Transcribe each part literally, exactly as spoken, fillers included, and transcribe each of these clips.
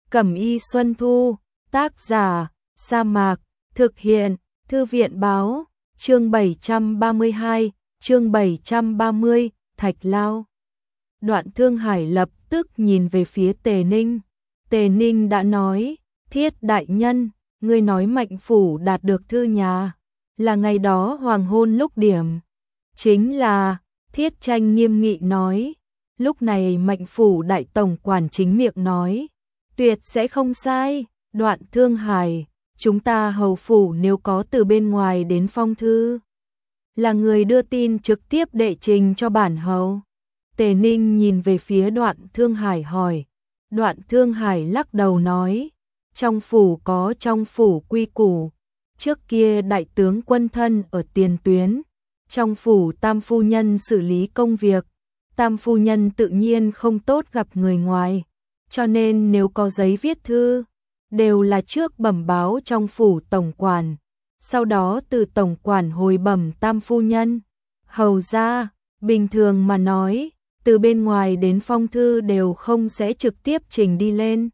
Cẩm y Xuân Thu, tác giả, Sa Mạc, thực hiện, Thư viện báo, chương bảy trăm ba mươi hai, chương bảy trăm ba mươi, Thạch Lao. Đoạn Thương Hải lập tức nhìn về phía Tề Ninh. Tề Ninh đã nói, Thiết đại nhân, ngươi nói Mạnh phủ đạt được thư nhà, là ngày đó hoàng hôn lúc điểm. Chính là, Thiết Tranh nghiêm nghị nói. Lúc này Mạnh phủ đại tổng quản chính miệng nói, tuyệt sẽ không sai. Đoạn Thương Hải, chúng ta hầu phủ nếu có từ bên ngoài đến phong thư, là người đưa tin trực tiếp đệ trình cho bản hầu. Tề Ninh nhìn về phía Đoạn Thương Hải hỏi. Đoạn Thương Hải lắc đầu nói, trong phủ có trong phủ quy củ, trước kia đại tướng quân thân ở tiền tuyến, trong phủ tam phu nhân xử lý công việc, tam phu nhân tự nhiên không tốt gặp người ngoài, cho nên nếu có giấy viết thư, đều là trước bẩm báo trong phủ tổng quản, sau đó từ tổng quản hồi bẩm tam phu nhân. Hầu ra, bình thường mà nói, từ bên ngoài đến phong thư đều không sẽ trực tiếp trình đi lên,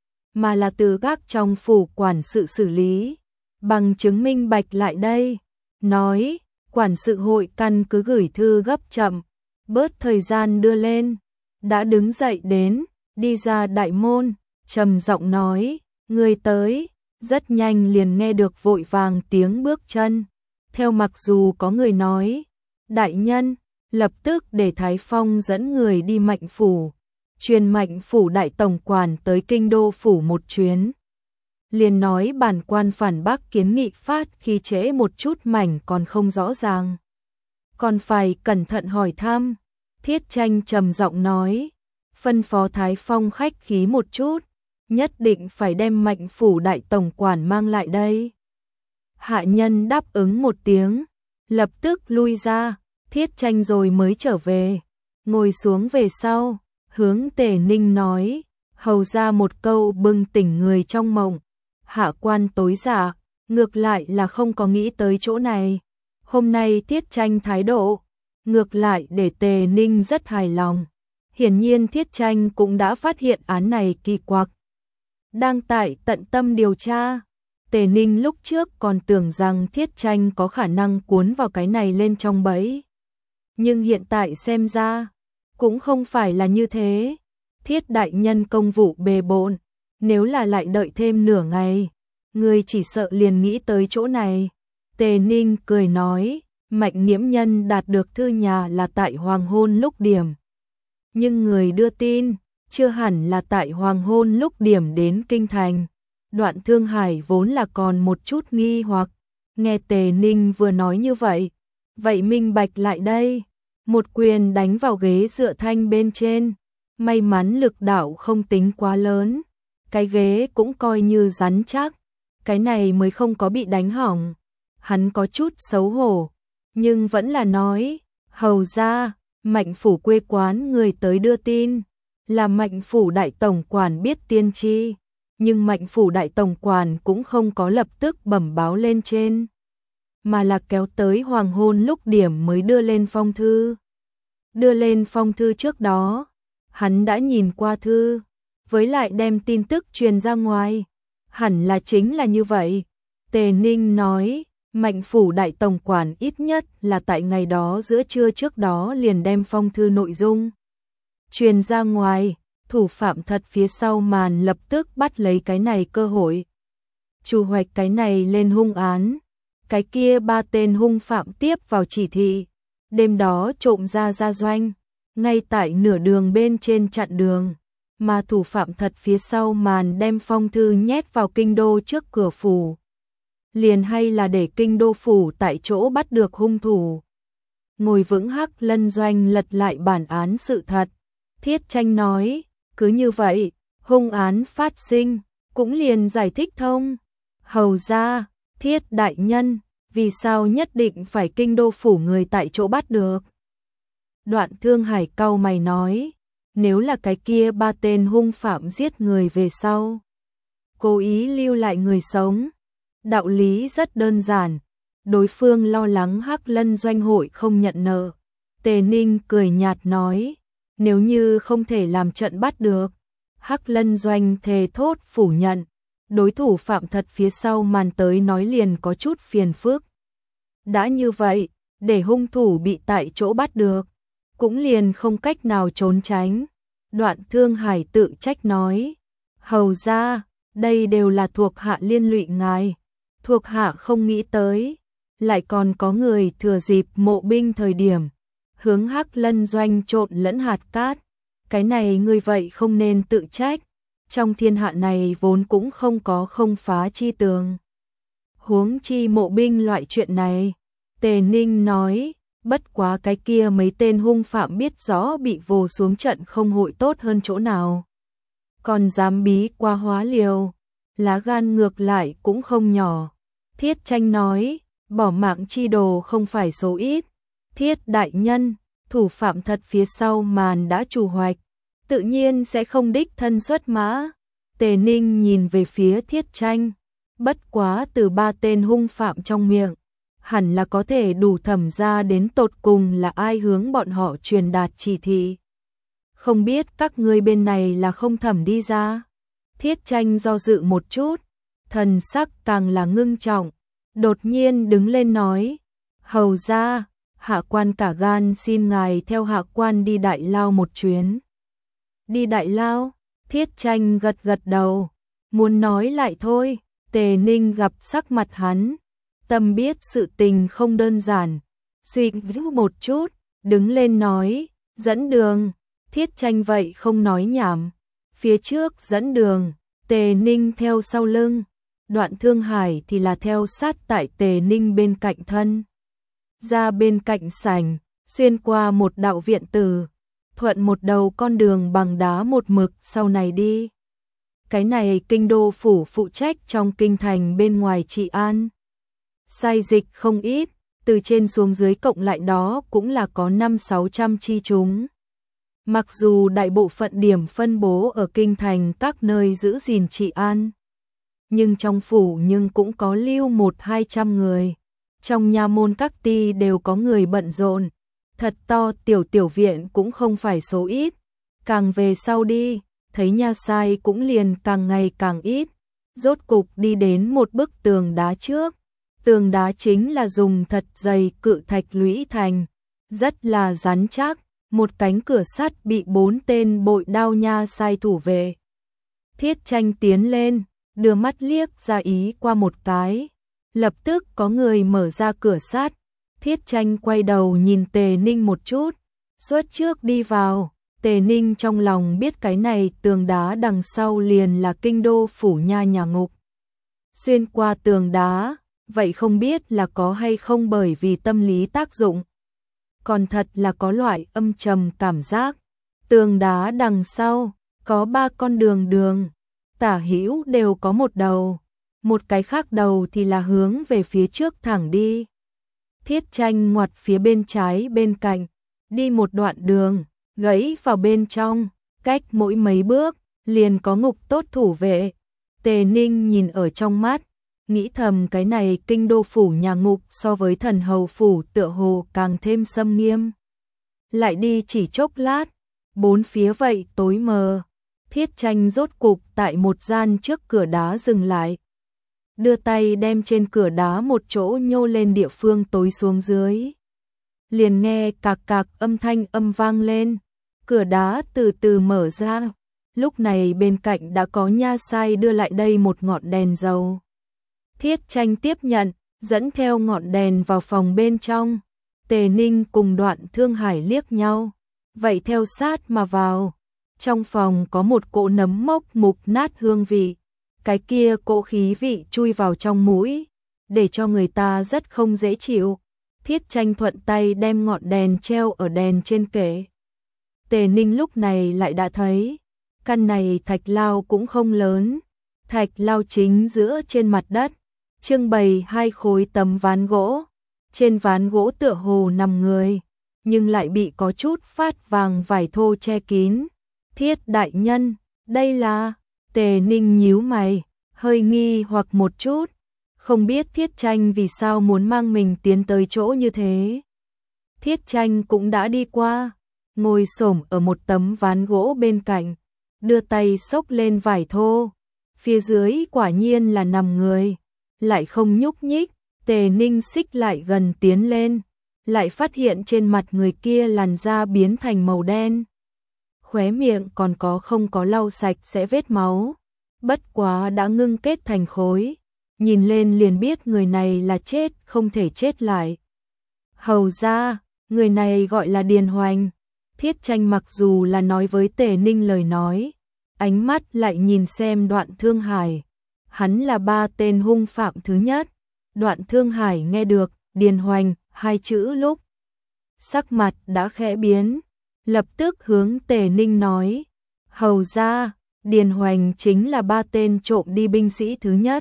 mà là từ gác trong phủ quản sự xử lý, bằng chứng minh bạch lại đây. Nói, quản sự hội căn cứ gửi thư gấp chậm, bớt thời gian đưa lên. Đã đứng dậy đến, đi ra đại môn, trầm giọng nói, người tới. Rất nhanh liền nghe được vội vàng tiếng bước chân. Theo mặc dù có người nói, đại nhân, lập tức để Thái Phong dẫn người đi Mạnh phủ, truyền Mạnh phủ đại tổng quản tới kinh đô phủ một chuyến. Liền nói bản quan phản bác kiến nghị phát khi trễ một chút mảnh còn không rõ ràng, còn phải cẩn thận hỏi thăm. Thiết Tranh trầm giọng nói, phân phó Thái Phong khách khí một chút, nhất định phải đem Mạnh phủ đại tổng quản mang lại đây. Hạ nhân đáp ứng một tiếng, lập tức lui ra. Thiết Tranh rồi mới trở về, ngồi xuống về sau, hướng Tề Ninh nói, hầu ra một câu bừng tỉnh người trong mộng. Hạ quan tối dạ, ngược lại là không có nghĩ tới chỗ này. Hôm nay Thiết Tranh thái độ, ngược lại để Tề Ninh rất hài lòng. Hiển nhiên Thiết Tranh cũng đã phát hiện án này kỳ quặc, đang tại tận tâm điều tra. Tề Ninh lúc trước còn tưởng rằng Thiết Tranh có khả năng cuốn vào cái này lên trong bẫy, nhưng hiện tại xem ra, cũng không phải là như thế. Thiết đại nhân công vụ bề bộn, nếu là lại đợi thêm nửa ngày, người chỉ sợ liền nghĩ tới chỗ này. Tề Ninh cười nói, Mạnh nghiễm nhân đạt được thư nhà là tại hoàng hôn lúc điểm, nhưng người đưa tin, chưa hẳn là tại hoàng hôn lúc điểm đến kinh thành. Đoạn Thương Hải vốn là còn một chút nghi hoặc, nghe Tề Ninh vừa nói như vậy, vậy minh bạch lại đây, một quyền đánh vào ghế dựa thanh bên trên. May mắn lực đạo không tính quá lớn, cái ghế cũng coi như rắn chắc, cái này mới không có bị đánh hỏng. Hắn có chút xấu hổ, nhưng vẫn là nói, hầu ra, Mạnh phủ quê quán người tới đưa tin, là Mạnh phủ đại tổng quản biết tiên tri, nhưng Mạnh phủ đại tổng quản cũng không có lập tức bẩm báo lên trên, mà là kéo tới hoàng hôn lúc điểm mới đưa lên phong thư. Đưa lên phong thư trước đó, hắn đã nhìn qua thư, với lại đem tin tức truyền ra ngoài, hẳn là chính là như vậy. Tề Ninh nói, Mạnh phủ đại tổng quản ít nhất là tại ngày đó giữa trưa trước đó liền đem phong thư nội dung truyền ra ngoài, thủ phạm thật phía sau màn lập tức bắt lấy cái này cơ hội, chủ hoạch cái này lên hung án. Cái kia ba tên hung phạm tiếp vào chỉ thị, đêm đó trộm ra gia doanh, ngay tại nửa đường bên trên chặn đường, mà thủ phạm thật phía sau màn đem phong thư nhét vào kinh đô trước cửa phủ. Liền hay là để kinh đô phủ tại chỗ bắt được hung thủ. Ngồi vững Hắc Lân Doanh lật lại bản án sự thật. Thiết Tranh nói, cứ như vậy, hung án phát sinh, cũng liền giải thích thông. Hầu ra, Thiết đại nhân, vì sao nhất định phải kinh đô phủ người tại chỗ bắt được? Đoạn Thương Hải cau mày nói, nếu là cái kia ba tên hung phạm giết người về sau, cố ý lưu lại người sống, đạo lý rất đơn giản, đối phương lo lắng Hắc Lân Doanh hội không nhận nợ. Tề Ninh cười nhạt nói, nếu như không thể làm trận bắt được, Hắc Lân Doanh thề thốt phủ nhận, đối thủ phạm thật phía sau màn tới nói liền có chút phiền phức. Đã như vậy, để hung thủ bị tại chỗ bắt được, cũng liền không cách nào trốn tránh. Đoạn Thương Hải tự trách nói, hầu ra, đây đều là thuộc hạ liên lụy ngài, thuộc hạ không nghĩ tới, lại còn có người thừa dịp mộ binh thời điểm, hướng Hắc Lân Doanh trộn lẫn hạt cát, cái này ngươi vậy không nên tự trách, trong thiên hạ này vốn cũng không có không phá chi tường. Huống chi mộ binh loại chuyện này, Tề Ninh nói, bất quá cái kia mấy tên hung phạm biết rõ bị vồ xuống trận không hội tốt hơn chỗ nào. Còn dám bí qua hóa liều, lá gan ngược lại cũng không nhỏ. Thiết Tranh nói, bỏ mạng chi đồ không phải số ít. Thiết đại nhân, thủ phạm thật phía sau màn đã chủ hoạch, tự nhiên sẽ không đích thân xuất mã. Tề Ninh nhìn về phía Thiết Tranh, bất quá từ ba tên hung phạm trong miệng, hẳn là có thể đủ thẩm ra đến tột cùng là ai hướng bọn họ truyền đạt chỉ thị. Không biết các ngươi bên này là không thẩm đi ra. Thiết Tranh do dự một chút, thần sắc càng là ngưng trọng, đột nhiên đứng lên nói, hầu ra, hạ quan cả gan xin ngài theo hạ quan đi Đại Lao một chuyến. Đi Đại Lao? Thiết Tranh gật gật đầu, muốn nói lại thôi. Tề Ninh gặp sắc mặt hắn, tâm biết sự tình không đơn giản, suy nghĩ một chút, đứng lên nói, dẫn đường. Thiết Tranh vậy không nói nhảm, phía trước dẫn đường, Tề Ninh theo sau lưng, Đoạn Thương Hải thì là theo sát tại Tề Ninh bên cạnh thân. Ra bên cạnh sảnh, xuyên qua một đạo viện tử, thuận một đầu con đường bằng đá một mực sau này đi. Cái này kinh đô phủ phụ trách trong kinh thành bên ngoài trị an. Sai dịch không ít, từ trên xuống dưới cộng lại đó cũng là có năm sáu trăm chi chúng. Mặc dù đại bộ phận điểm phân bố ở kinh thành các nơi giữ gìn trị an, nhưng trong phủ nhưng cũng có lưu một hai trăm người. Trong nha môn các ty đều có người bận rộn, thật to tiểu tiểu viện cũng không phải số ít. Càng về sau đi, thấy nha sai cũng liền càng ngày càng ít. Rốt cục đi đến một bức tường đá trước. Tường đá chính là dùng thật dày cự thạch lũy thành, rất là rắn chắc. Một cánh cửa sắt bị bốn tên bội đao nha sai thủ vệ. Thiết Tranh tiến lên, đưa mắt liếc ra ý qua một cái. Lập tức có người mở ra cửa sắt. Thiết Tranh quay đầu nhìn Tề Ninh một chút, xuất trước đi vào. Tề Ninh trong lòng biết cái này tường đá đằng sau liền là kinh đô phủ nha nhà ngục. Xuyên qua tường đá, vậy không biết là có hay không bởi vì tâm lý tác dụng. Còn thật là có loại âm trầm cảm giác. Tường đá đằng sau, có ba con đường đường, tả hữu đều có một đầu. Một cái khác đầu thì là hướng về phía trước thẳng đi. Thiết Tranh ngoặt phía bên trái bên cạnh, đi một đoạn đường, gãy vào bên trong, cách mỗi mấy bước, liền có ngục tốt thủ vệ. Tề Ninh nhìn ở trong mắt, nghĩ thầm cái này kinh đô phủ nhà ngục so với thần hầu phủ tựa hồ càng thêm xâm nghiêm. Lại đi chỉ chốc lát, bốn phía vậy tối mờ. Thiết Tranh rốt cục tại một gian trước cửa đá dừng lại. Đưa tay đem trên cửa đá một chỗ nhô lên địa phương tối xuống dưới. Liền nghe cạc cạc âm thanh âm vang lên. Cửa đá từ từ mở ra. Lúc này bên cạnh đã có nha sai đưa lại đây một ngọn đèn dầu. Thiết Tranh tiếp nhận, dẫn theo ngọn đèn vào phòng bên trong. Tề Ninh cùng Đoạn Thương Hải liếc nhau, vậy theo sát mà vào. Trong phòng có một cỗ nấm mốc mục nát hương vị. Cái kia cỗ khí vị chui vào trong mũi, để cho người ta rất không dễ chịu. Thiết Tranh thuận tay đem ngọn đèn treo ở đèn trên kệ. Tề Ninh lúc này lại đã thấy, căn này thạch lao cũng không lớn. Thạch lao chính giữa trên mặt đất, trưng bày hai khối tấm ván gỗ. Trên ván gỗ tựa hồ nằm người, nhưng lại bị có chút phát vàng vải thô che kín. Thiết đại nhân, đây là... Tề Ninh nhíu mày, hơi nghi hoặc một chút, không biết Thiết Tranh vì sao muốn mang mình tiến tới chỗ như thế. Thiết Tranh cũng đã đi qua, ngồi xổm ở một tấm ván gỗ bên cạnh, đưa tay xốc lên vải thô. Phía dưới quả nhiên là nằm người, lại không nhúc nhích. Tề Ninh xích lại gần tiến lên, lại phát hiện trên mặt người kia làn da biến thành màu đen. Khóe miệng còn có không có lau sạch sẽ vết máu, bất quá đã ngưng kết thành khối, nhìn lên liền biết người này là chết không thể chết lại. Hầu ra, người này gọi là Điền Hoành. Thiết Tranh mặc dù là nói với Tề Ninh lời nói, ánh mắt lại nhìn xem Đoạn Thương Hải. Hắn là ba tên hung phạm thứ nhất. Đoạn Thương Hải nghe được Điền Hoành hai chữ lúc, sắc mặt đã khẽ biến, lập tức hướng Tề Ninh nói: hầu ra, Điền Hoành chính là ba tên trộm đi binh sĩ thứ nhất.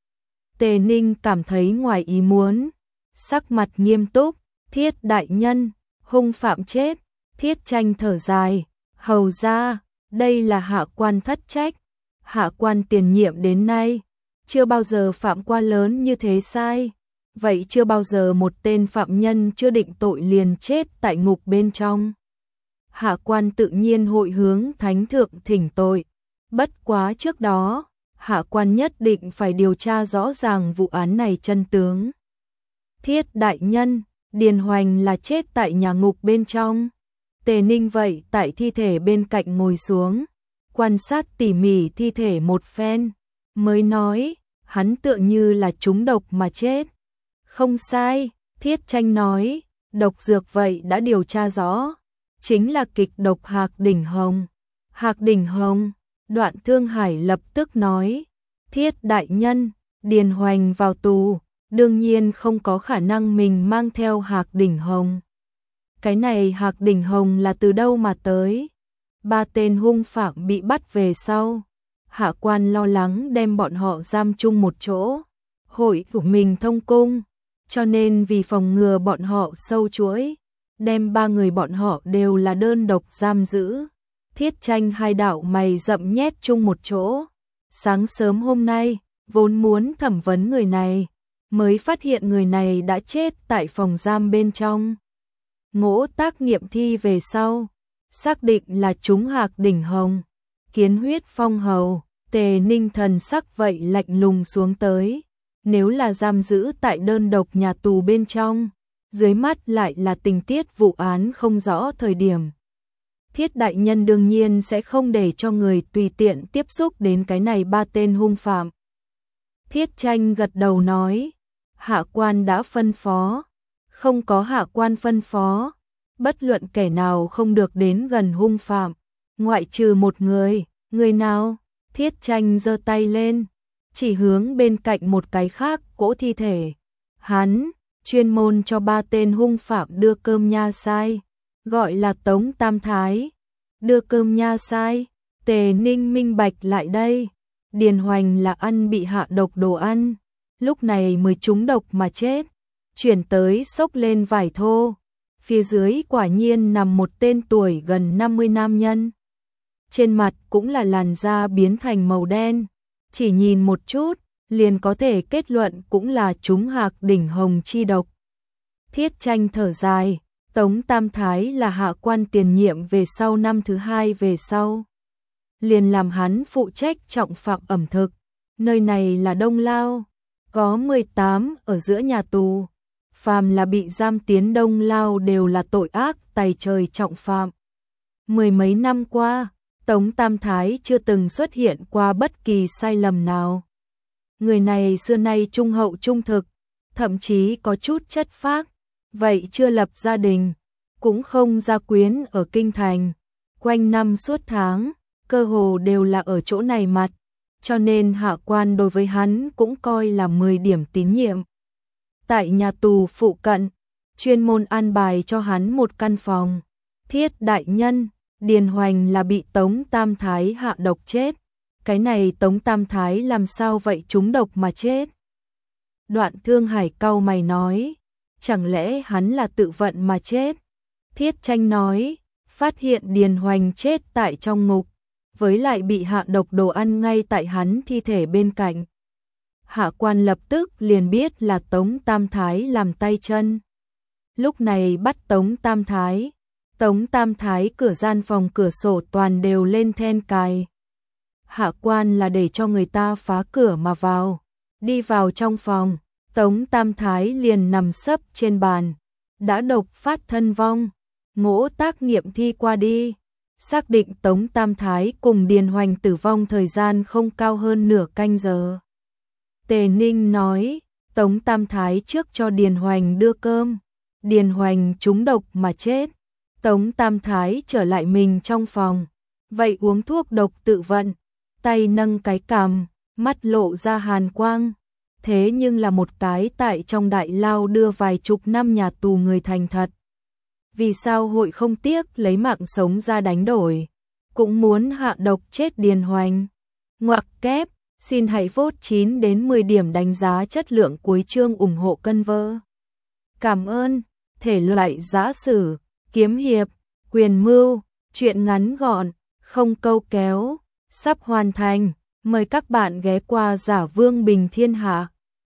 Tề Ninh cảm thấy ngoài ý muốn, sắc mặt nghiêm túc: Thiết đại nhân, hung phạm chết. Thiết Tranh thở dài: hầu ra, đây là hạ quan thất trách. Hạ quan tiền nhiệm đến nay chưa bao giờ phạm qua lớn như thế sai. Vậy chưa bao giờ một tên phạm nhân chưa định tội liền chết tại ngục bên trong. Hạ quan tự nhiên hội hướng thánh thượng thỉnh tội. Bất quá trước đó, hạ quan nhất định phải điều tra rõ ràng vụ án này chân tướng. Thiết đại nhân, Điền Hoành là chết tại nhà ngục bên trong. Tề Ninh vậy tại thi thể bên cạnh ngồi xuống, quan sát tỉ mỉ thi thể một phen, mới nói: hắn tựa như là trúng độc mà chết. Không sai, Thiết Tranh nói, độc dược vậy đã điều tra rõ, chính là kịch độc Hạc Đỉnh Hồng. Hạc Đỉnh Hồng, Đoạn Thương Hải lập tức nói: Thiết đại nhân, Điền Hoành vào tù, đương nhiên không có khả năng mình mang theo Hạc Đỉnh Hồng. Cái này Hạc Đỉnh Hồng là từ đâu mà tới? Ba tên hung phạm bị bắt về sau, hạ quan lo lắng đem bọn họ giam chung một chỗ, hội của mình thông cung, cho nên vì phòng ngừa bọn họ sâu chuỗi, đem ba người bọn họ đều là đơn độc giam giữ. Thiết Tranh hai đạo mày rậm nhét chung một chỗ. Sáng sớm hôm nay, vốn muốn thẩm vấn người này, mới phát hiện người này đã chết tại phòng giam bên trong. Ngỗ tác nghiệm thi về sau, xác định là trúng Hạc Đỉnh Hồng. Kiến huyết phong hầu, Tề Ninh thần sắc vậy lạnh lùng xuống tới. Nếu là giam giữ tại đơn độc nhà tù bên trong, dưới mắt lại là tình tiết vụ án không rõ thời điểm, Thiết đại nhân đương nhiên sẽ không để cho người tùy tiện tiếp xúc đến cái này ba tên hung phạm. Thiết Tranh gật đầu nói: hạ quan đã phân phó. Không có hạ quan phân phó, bất luận kẻ nào không được đến gần hung phạm, ngoại trừ một người. Người nào? Thiết Tranh giơ tay lên, chỉ hướng bên cạnh một cái khác cỗ thi thể. Hắn chuyên môn cho ba tên hung phạm đưa cơm nha sai, gọi là Tống Tam Thái. Đưa cơm nha sai, Tề Ninh minh bạch lại đây. Điền Hoành là ăn bị hạ độc đồ ăn, lúc này mới trúng độc mà chết. Chuyển tới xốc lên vải thô, phía dưới quả nhiên nằm một tên tuổi gần năm mươi nam nhân. Trên mặt cũng là làn da biến thành màu đen, chỉ nhìn một chút, liền có thể kết luận cũng là trúng Hạc Đỉnh Hồng chi độc. Thiết Tranh thở dài, Tống Tam Thái là hạ quan tiền nhiệm về sau năm thứ hai về sau. Liền làm hắn phụ trách trọng phạm ẩm thực, nơi này là Đông Lao, có mười tám ở giữa nhà tù. Phàm là bị giam tiến Đông Lao đều là tội ác tày trời trọng phạm. Mười mấy năm qua, Tống Tam Thái chưa từng xuất hiện qua bất kỳ sai lầm nào. Người này xưa nay trung hậu trung thực, thậm chí có chút chất phác, vậy chưa lập gia đình, cũng không gia quyến ở kinh thành, quanh năm suốt tháng, cơ hồ đều là ở chỗ này mặt, cho nên hạ quan đối với hắn cũng coi là mười điểm tín nhiệm. Tại nhà tù phụ cận, chuyên môn an bài cho hắn một căn phòng. Thiết đại nhân, Điền Hoành là bị Tống Tam Thái hạ độc chết. Cái này Tống Tam Thái làm sao vậy trúng độc mà chết? Đoạn Thương Hải cau mày nói, chẳng lẽ hắn là tự vận mà chết? Thiết Tranh nói, phát hiện Điền Hoành chết tại trong ngục, với lại bị hạ độc đồ ăn ngay tại hắn thi thể bên cạnh. Hạ quan lập tức liền biết là Tống Tam Thái làm tay chân. Lúc này bắt Tống Tam Thái, Tống Tam Thái cửa gian phòng cửa sổ toàn đều lên then cài. hạ quan là để cho người ta phá cửa mà vào. Đi vào trong phòng, Tống Tam Thái liền nằm sấp trên bàn, đã độc phát thân vong. Ngỗ Tác nghiệm thi qua đi, xác định Tống Tam Thái cùng Điền Hoành tử vong thời gian không cao hơn nửa canh giờ. Tề Ninh nói, Tống Tam Thái trước cho Điền Hoành đưa cơm, Điền Hoành trúng độc mà chết. Tống Tam Thái trở lại mình trong phòng, vậy uống thuốc độc tự vận, tay nâng cái cằm, mắt lộ ra hàn quang. Thế nhưng là một cái tại trong đại lao đưa vài chục năm nhà tù người thành thật. Vì sao hội không tiếc lấy mạng sống ra đánh đổi, cũng muốn hạ độc chết Điền Hoành. Ngoặc kép, xin hãy vote chín đến mười điểm đánh giá chất lượng cuối chương ủng hộ cân vơ. Cảm ơn. Thể loại giã sử, kiếm hiệp, quyền mưu, truyện ngắn gọn, không câu kéo, sắp hoàn thành. Mời các bạn ghé qua Giả Vương Bình Thiên Hạ.